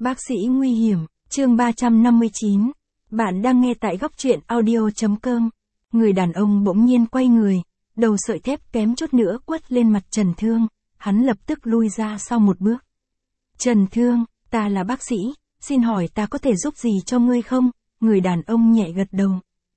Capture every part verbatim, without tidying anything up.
Bác sĩ nguy hiểm, chương ba trăm năm mươi chín. Bạn đang nghe tại góc truyện audio.com. Người đàn ông bỗng nhiên quay người, đầu sợi thép kém chút nữa quất lên mặt Trần Thương, hắn lập tức lui ra sau một bước. Trần Thương, ta là bác sĩ, xin hỏi ta có thể giúp gì cho ngươi không? Người đàn ông nhẹ gật đầu.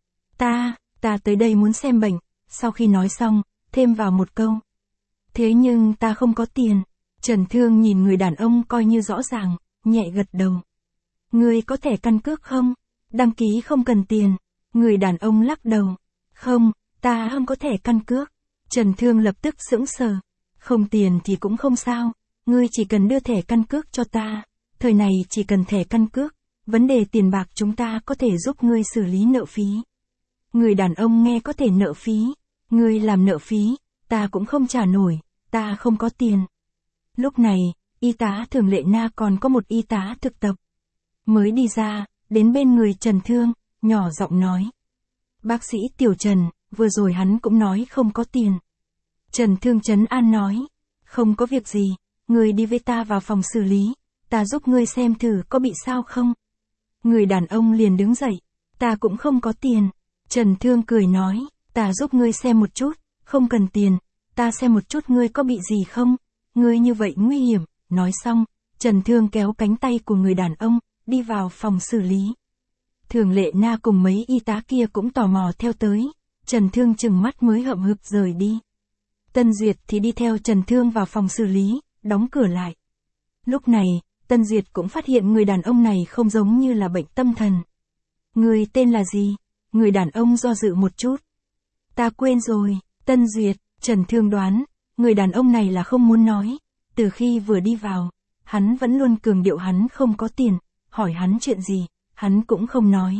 Ta, ta tới đây muốn xem bệnh, sau khi nói xong, thêm vào một câu. Thế nhưng ta không có tiền. Trần Thương nhìn người đàn ông coi như rõ ràng, nhẹ gật đầu. Ngươi có thẻ căn cước không? Đăng ký không cần tiền. Người đàn ông lắc đầu. Không, ta không có thẻ căn cước. Trần Thương lập tức sững sờ. Không tiền thì cũng không sao, ngươi chỉ cần đưa thẻ căn cước cho ta. Thời này chỉ cần thẻ căn cước, vấn đề tiền bạc chúng ta có thể giúp ngươi xử lý nợ phí. Người đàn ông nghe có thể nợ phí. Ngươi làm nợ phí, ta cũng không trả nổi, ta không có tiền. Lúc này, y tá Thường Lệ Na còn có một y tá thực tập. Mới đi ra, đến bên người Trần Thương, nhỏ giọng nói. Bác sĩ Tiểu Trần, vừa rồi hắn cũng nói không có tiền. Trần Thương trấn an nói. Không có việc gì, ngươi đi với ta vào phòng xử lý, ta giúp ngươi xem thử có bị sao không. Người đàn ông liền đứng dậy. Ta cũng không có tiền. Trần Thương cười nói. Ta giúp ngươi xem một chút, không cần tiền, ta xem một chút ngươi có bị gì không. Ngươi như vậy nguy hiểm. Nói xong, Trần Thương kéo cánh tay của người đàn ông, đi vào phòng xử lý. Thường Lệ Na cùng mấy y tá kia cũng tò mò theo tới. Trần Thương chừng mắt mới hậm hực rời đi. Tân Duyệt thì đi theo Trần Thương vào phòng xử lý, đóng cửa lại. Lúc này, Tân Duyệt cũng phát hiện người đàn ông này không giống như là bệnh tâm thần. Người tên là gì? Người đàn ông do dự một chút. Ta quên rồi. Tân Duyệt, Trần Thương đoán, người đàn ông này là không muốn nói. Từ khi vừa đi vào, hắn vẫn luôn cường điệu hắn không có tiền, hỏi hắn chuyện gì, hắn cũng không nói.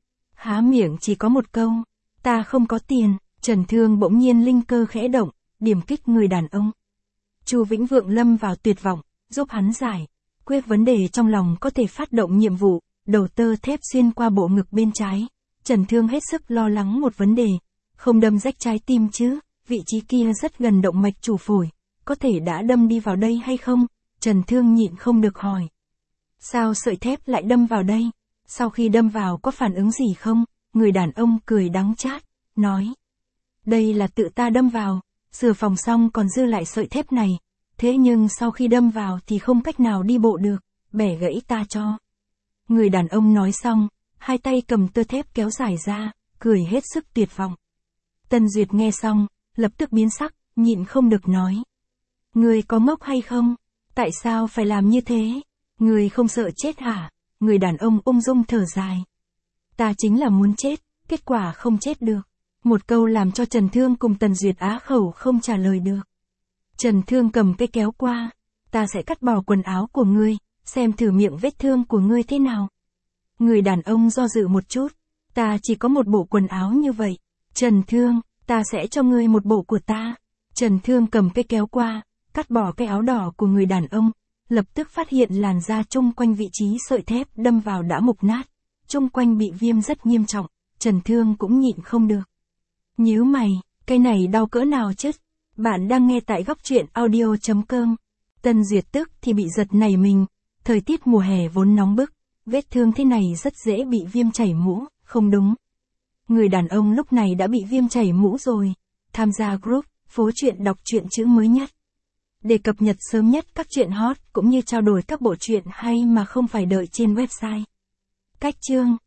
Há miệng chỉ có một câu, ta không có tiền. Trần Thương bỗng nhiên linh cơ khẽ động, điểm kích người đàn ông. Chu Vĩnh Vượng lâm vào tuyệt vọng, giúp hắn giải quyết vấn đề trong lòng có thể phát động nhiệm vụ, đầu tơ thép xuyên qua bộ ngực bên trái. Trần Thương hết sức lo lắng một vấn đề, không đâm rách trái tim chứ, vị trí kia rất gần động mạch chủ phổi, có thể đã đâm đi vào đây hay không? Trần Thương nhịn không được hỏi. Sao sợi thép lại đâm vào đây? Sau khi đâm vào có phản ứng gì không? Người đàn ông cười đắng chát, nói. Đây là tự ta đâm vào, sửa phòng xong còn dư lại sợi thép này, thế nhưng sau khi đâm vào thì không cách nào đi bộ được, bẻ gãy ta cho. Người đàn ông nói xong, hai tay cầm tơ thép kéo dài ra, cười hết sức tuyệt vọng. Tân Duyệt nghe xong, lập tức biến sắc, nhịn không được nói. Người có ngốc hay không? Tại sao phải làm như thế? Người không sợ chết hả? Người đàn ông ung dung thở dài. Ta chính là muốn chết, kết quả không chết được. Một câu làm cho Trần Thương cùng Tần Duyệt á khẩu không trả lời được. Trần Thương cầm cây kéo qua. Ta sẽ cắt bỏ quần áo của ngươi, xem thử miệng vết thương của ngươi thế nào. Người đàn ông do dự một chút. Ta chỉ có một bộ quần áo như vậy. Trần Thương, ta sẽ cho ngươi một bộ của ta. Trần Thương cầm cây kéo qua, cắt bỏ cái áo đỏ của người đàn ông, lập tức phát hiện làn da chung quanh vị trí sợi thép đâm vào đã mục nát, chung quanh bị viêm rất nghiêm trọng, Trần Thương cũng nhịn không được. Nhíu mày, cái này đau cỡ nào chứ? Bạn đang nghe tại góc truyện audio.com. Tân Duyệt tức thì bị giật nảy mình, thời tiết mùa hè vốn nóng bức, vết thương thế này rất dễ bị viêm chảy mũ, không đúng. Người đàn ông lúc này đã bị viêm chảy mũ rồi. Tham gia group, phố truyện đọc truyện chữ mới nhất. Để cập nhật sớm nhất các truyện hot cũng như trao đổi các bộ truyện hay mà không phải đợi trên website. Cách chương